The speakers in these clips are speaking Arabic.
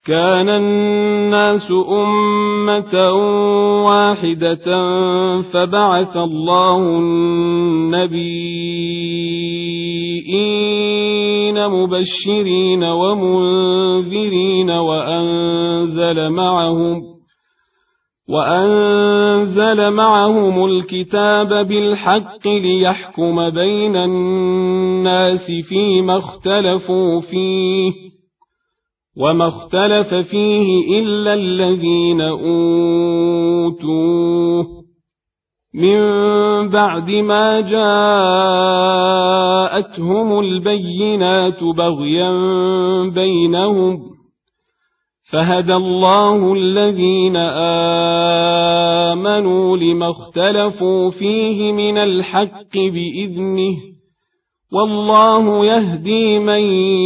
كان الناس أمة واحدة فبعث الله النبيين مبشرين ومنذرين وأنزل معهم الكتاب بالحق ليحكم بين الناس فيما اختلفوا فيه وما اختلف فيه إلا الذين أوتوه من بعد ما جاءتهم البينات بغيا بينهم فهدى الله الذين آمنوا لما اختلفوا فيه من الحق بإذنه والله يهدي من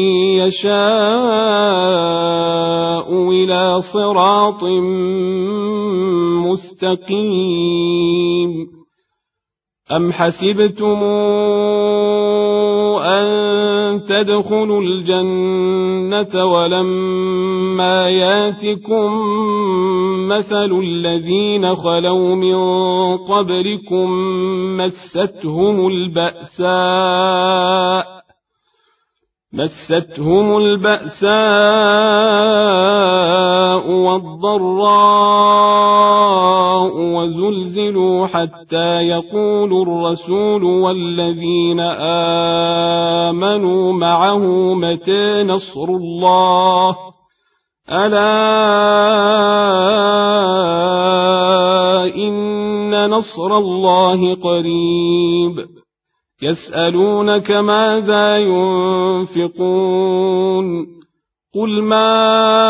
يشاء إلى صراط مستقيم أم حسبتم أن تدخلوا الجنة ولما ياتكم مثل الذين خلوا من قبلكم مستهم البأساء والضراء وزلزلوا حتى يقول الرسول والذين آمنوا معه متى نصر الله ألا إن نصر الله قريب يسألونك ماذا ينفقون قل ما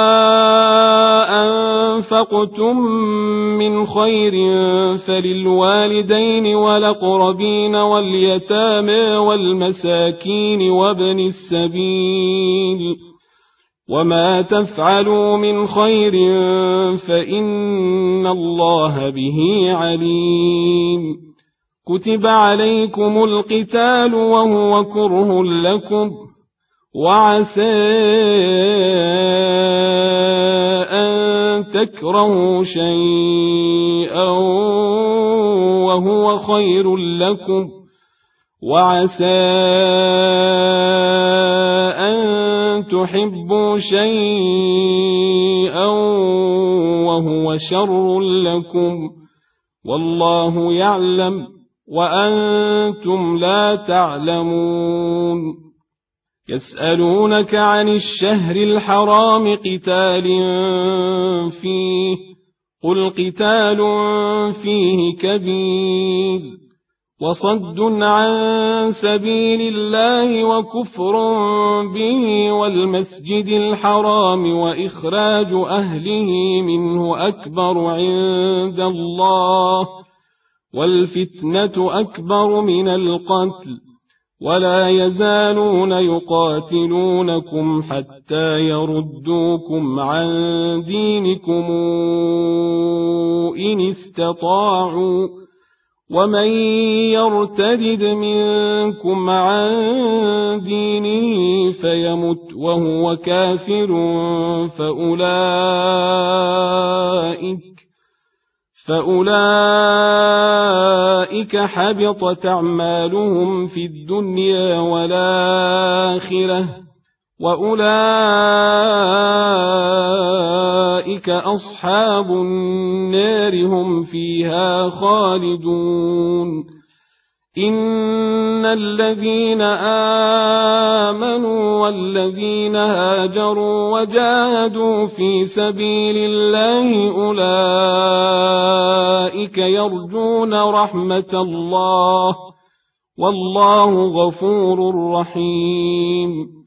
أنفقتم من خير فللوالدين والأقربين واليتامى والمساكين وابن السبيل وما تفعلوا من خير فإن الله به عليم كتب عليكم القتال وهو كره لكم وعسى أن تكرهوا شيئا وهو خير لكم وعسى أن تحبوا شيئا وهو شر لكم والله يعلم وأنتم لا تعلمون يسألونك عن الشهر الحرام قتال فيه قل قتال فيه كبير وصد عن سبيل الله وكفر به والمسجد الحرام وإخراج أهله منه أكبر عند الله والفتنة أكبر من القتل ولا يزالون يقاتلونكم حتى يردوكم عن دينكم إن استطاعوا ومن يرتد منكم عن دينه فيمت وهو كافر فأولئك حبطت أعمالهم في الدنيا والآخرة وأولئك أصحاب النار هم فيها خالدون إن الذين آمنوا والذين هاجروا وجاهدوا في سبيل الله أولئك يرجون رحمة الله والله غفور رحيم